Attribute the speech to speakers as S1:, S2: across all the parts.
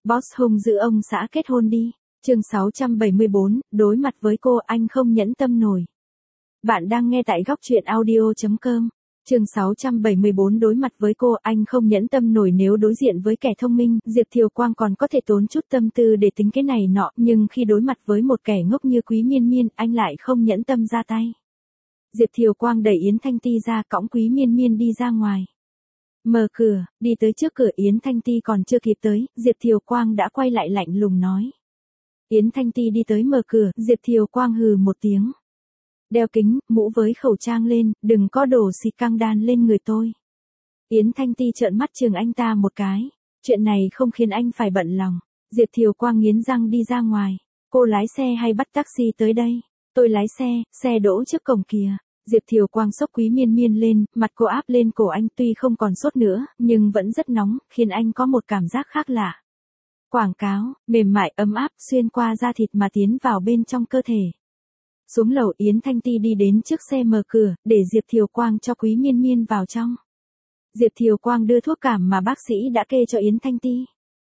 S1: Boss hung dữ ông xã kết hôn đi. Chương 674, đối mặt với cô anh không nhẫn tâm nổi. Bạn đang nghe tại góc truyện audio.com. Chương 674 đối mặt với cô anh không nhẫn tâm nổi nếu đối diện với kẻ thông minh, Diệp Thiều Quang còn có thể tốn chút tâm tư để tính cái này nọ, nhưng khi đối mặt với một kẻ ngốc như Quý Miên Miên, anh lại không nhẫn tâm ra tay. Diệp Thiều Quang đẩy Yến Thanh Ti ra, cõng Quý Miên Miên đi ra ngoài. Mở cửa, đi tới trước cửa Yến Thanh Ti còn chưa kịp tới, Diệp Thiều Quang đã quay lại lạnh lùng nói. Yến Thanh Ti đi tới mở cửa, Diệp Thiều Quang hừ một tiếng. Đeo kính, mũ với khẩu trang lên, đừng có đổ xịt căng đan lên người tôi. Yến Thanh Ti trợn mắt chừng anh ta một cái. Chuyện này không khiến anh phải bận lòng. Diệp Thiều Quang nghiến răng đi ra ngoài. Cô lái xe hay bắt taxi tới đây? Tôi lái xe, xe đỗ trước cổng kìa. Diệp Thiều Quang xốc Quý Miên Miên lên, mặt cô áp lên cổ anh tuy không còn sốt nữa, nhưng vẫn rất nóng, khiến anh có một cảm giác khác lạ. Quảng cáo, mềm mại ấm áp xuyên qua da thịt mà tiến vào bên trong cơ thể. Xuống lầu Yến Thanh Ti đi đến trước xe mở cửa, để Diệp Thiều Quang cho Quý Miên Miên vào trong. Diệp Thiều Quang đưa thuốc cảm mà bác sĩ đã kê cho Yến Thanh Ti.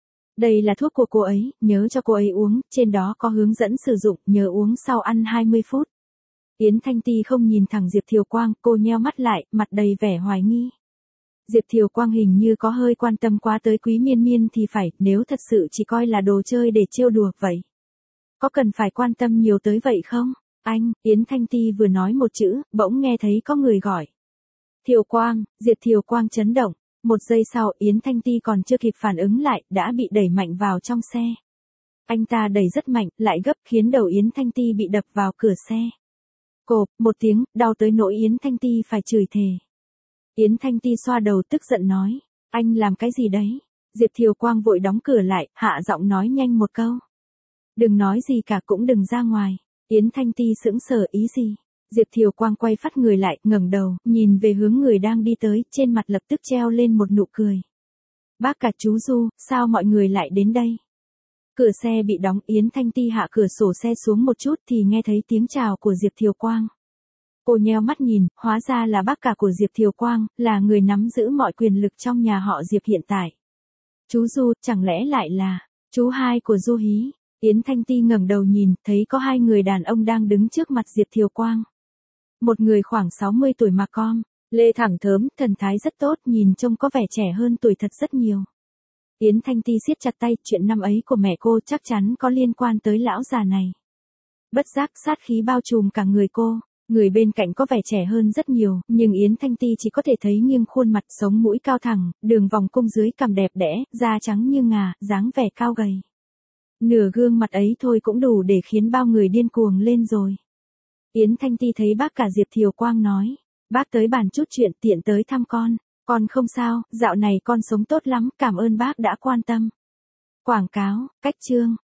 S1: Đây là thuốc của cô ấy, nhớ cho cô ấy uống, trên đó có hướng dẫn sử dụng, nhớ uống sau ăn 20 phút. Yến Thanh Ti không nhìn thẳng Diệp Thiều Quang, cô nheo mắt lại, mặt đầy vẻ hoài nghi. Diệp Thiều Quang hình như có hơi quan tâm quá tới Quý Miên Miên thì phải, nếu thật sự chỉ coi là đồ chơi để trêu đùa vậy. Có cần phải quan tâm nhiều tới vậy không? Anh, Yến Thanh Ti vừa nói một chữ, bỗng nghe thấy có người gọi. Thiều Quang, Diệp Thiều Quang chấn động. Một giây sau Yến Thanh Ti còn chưa kịp phản ứng lại, đã bị đẩy mạnh vào trong xe. Anh ta đẩy rất mạnh, lại gấp khiến đầu Yến Thanh Ti bị đập vào cửa xe. Cộp, một tiếng, đau tới nỗi Yến Thanh Ti phải chửi thề. Yến Thanh Ti xoa đầu tức giận nói. Anh làm cái gì đấy? Diệp Thiều Quang vội đóng cửa lại, hạ giọng nói nhanh một câu. Đừng nói gì cả cũng đừng ra ngoài. Yến Thanh Ti sững sờ ý gì? Diệp Thiều Quang quay phát người lại, ngẩng đầu, nhìn về hướng người đang đi tới, trên mặt lập tức treo lên một nụ cười. Bác cả chú Du, sao mọi người lại đến đây? Cửa xe bị đóng, Yến Thanh Ti hạ cửa sổ xe xuống một chút thì nghe thấy tiếng chào của Diệp Thiều Quang. Cô nheo mắt nhìn, hóa ra là bác cả của Diệp Thiều Quang, là người nắm giữ mọi quyền lực trong nhà họ Diệp hiện tại. Chú Du, chẳng lẽ lại là chú hai của Du Hí? Yến Thanh Ti ngẩng đầu nhìn, thấy có hai người đàn ông đang đứng trước mặt Diệp Thiều Quang. Một người khoảng 60 tuổi mà com, lê thẳng thớm, thần thái rất tốt, nhìn trông có vẻ trẻ hơn tuổi thật rất nhiều. Yến Thanh Ti siết chặt tay, chuyện năm ấy của mẹ cô chắc chắn có liên quan tới lão già này. Bất giác sát khí bao trùm cả người cô, người bên cạnh có vẻ trẻ hơn rất nhiều, nhưng Yến Thanh Ti chỉ có thể thấy nghiêng khuôn mặt, sống mũi cao thẳng, đường vòng cung dưới cằm đẹp đẽ, da trắng như ngà, dáng vẻ cao gầy. Nửa gương mặt ấy thôi cũng đủ để khiến bao người điên cuồng lên rồi. Yến Thanh Ti thấy bác cả Diệp Thiều Quang nói. Bác tới bàn chút chuyện, tiện tới thăm con. Con không sao, dạo này con sống tốt lắm, cảm ơn bác đã quan tâm. Quảng cáo, cách chương.